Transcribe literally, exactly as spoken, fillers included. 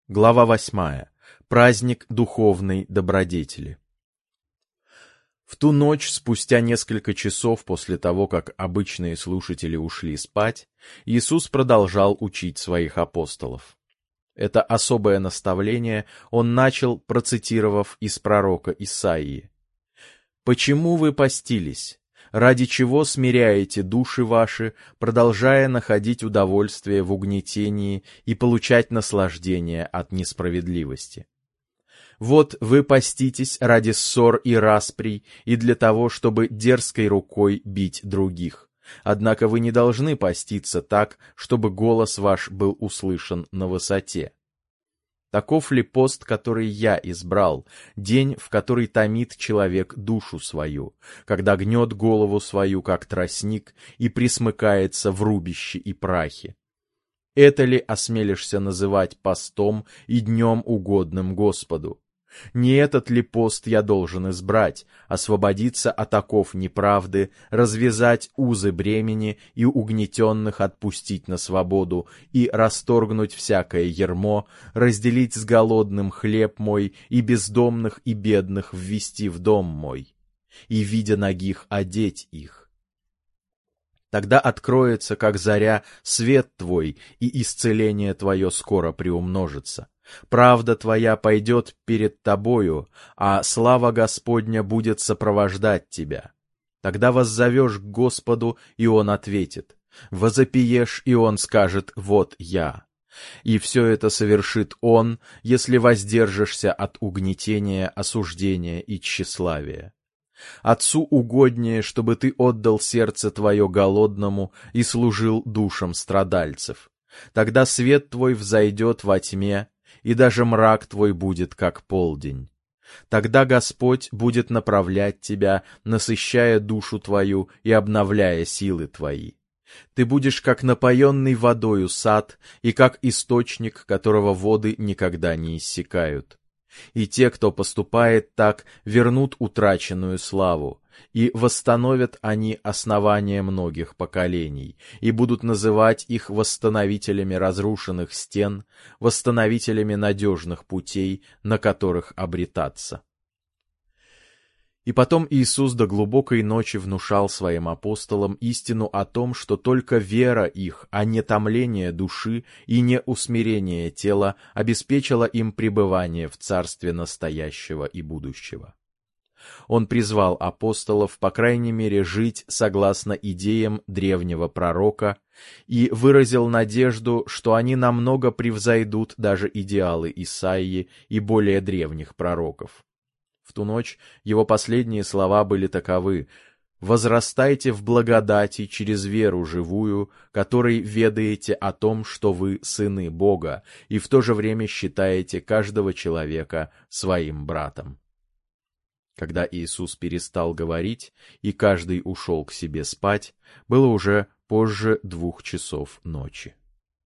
Глава восьмая. Праздник духовной добродетели. В ту ночь, спустя несколько часов после того, как обычные слушатели ушли спать, Иисус продолжал учить своих апостолов. Это особое наставление он начал, процитировав из пророка Исаии. «Почему вы постились? Ради чего смиряете души ваши, продолжая находить удовольствие в угнетении и получать наслаждение от несправедливости? Вот вы поститесь ради ссор и расприй и для того, чтобы дерзкой рукой бить других. Однако вы не должны поститься так, чтобы голос ваш был услышан на высоте. Таков ли пост, который я избрал, день, в который томит человек душу свою, когда гнет голову свою, как тростник, и присмыкается в рубище и прахе? Это ли осмелишься называть постом и днем угодным Господу? Не этот ли пост я должен избрать, освободиться от оков неправды, развязать узы бремени и угнетенных отпустить на свободу, и расторгнуть всякое ярмо, разделить с голодным хлеб мой, и бездомных и бедных ввести в дом мой, и, видя нагих, одеть их? Тогда откроется, как заря, свет твой, и исцеление твое скоро приумножится. Правда твоя пойдет перед тобою, а слава Господня будет сопровождать тебя. Тогда воззовешь к Господу, и Он ответит. Возопиешь, и Он скажет: «Вот я». И все это совершит Он, если воздержишься от угнетения, осуждения и тщеславия. Отцу угоднее, чтобы ты отдал сердце твое голодному и служил душам страдальцев. Тогда свет твой взойдет во тьме, и даже мрак твой будет, как полдень. Тогда Господь будет направлять тебя, насыщая душу твою и обновляя силы твои. Ты будешь как напоенный водою сад и как источник, которого воды никогда не иссякают. И те, кто поступает так, вернут утраченную славу, и восстановят они основания многих поколений, и будут называть их восстановителями разрушенных стен, восстановителями надежных путей, на которых обретаться. И потом Иисус до глубокой ночи внушал своим апостолам истину о том, что только вера их, а не томление души и не усмирение тела обеспечила им пребывание в царстве настоящего и будущего. Он призвал апостолов, по крайней мере, жить согласно идеям древнего пророка и выразил надежду, что они намного превзойдут даже идеалы Исаии и более древних пророков. В ту ночь его последние слова были таковы: «Возрастайте в благодати через веру живую, которой ведаете о том, что вы сыны Бога, и в то же время считаете каждого человека своим братом». Когда Иисус перестал говорить, и каждый ушел к себе спать, было уже позже двух часов ночи.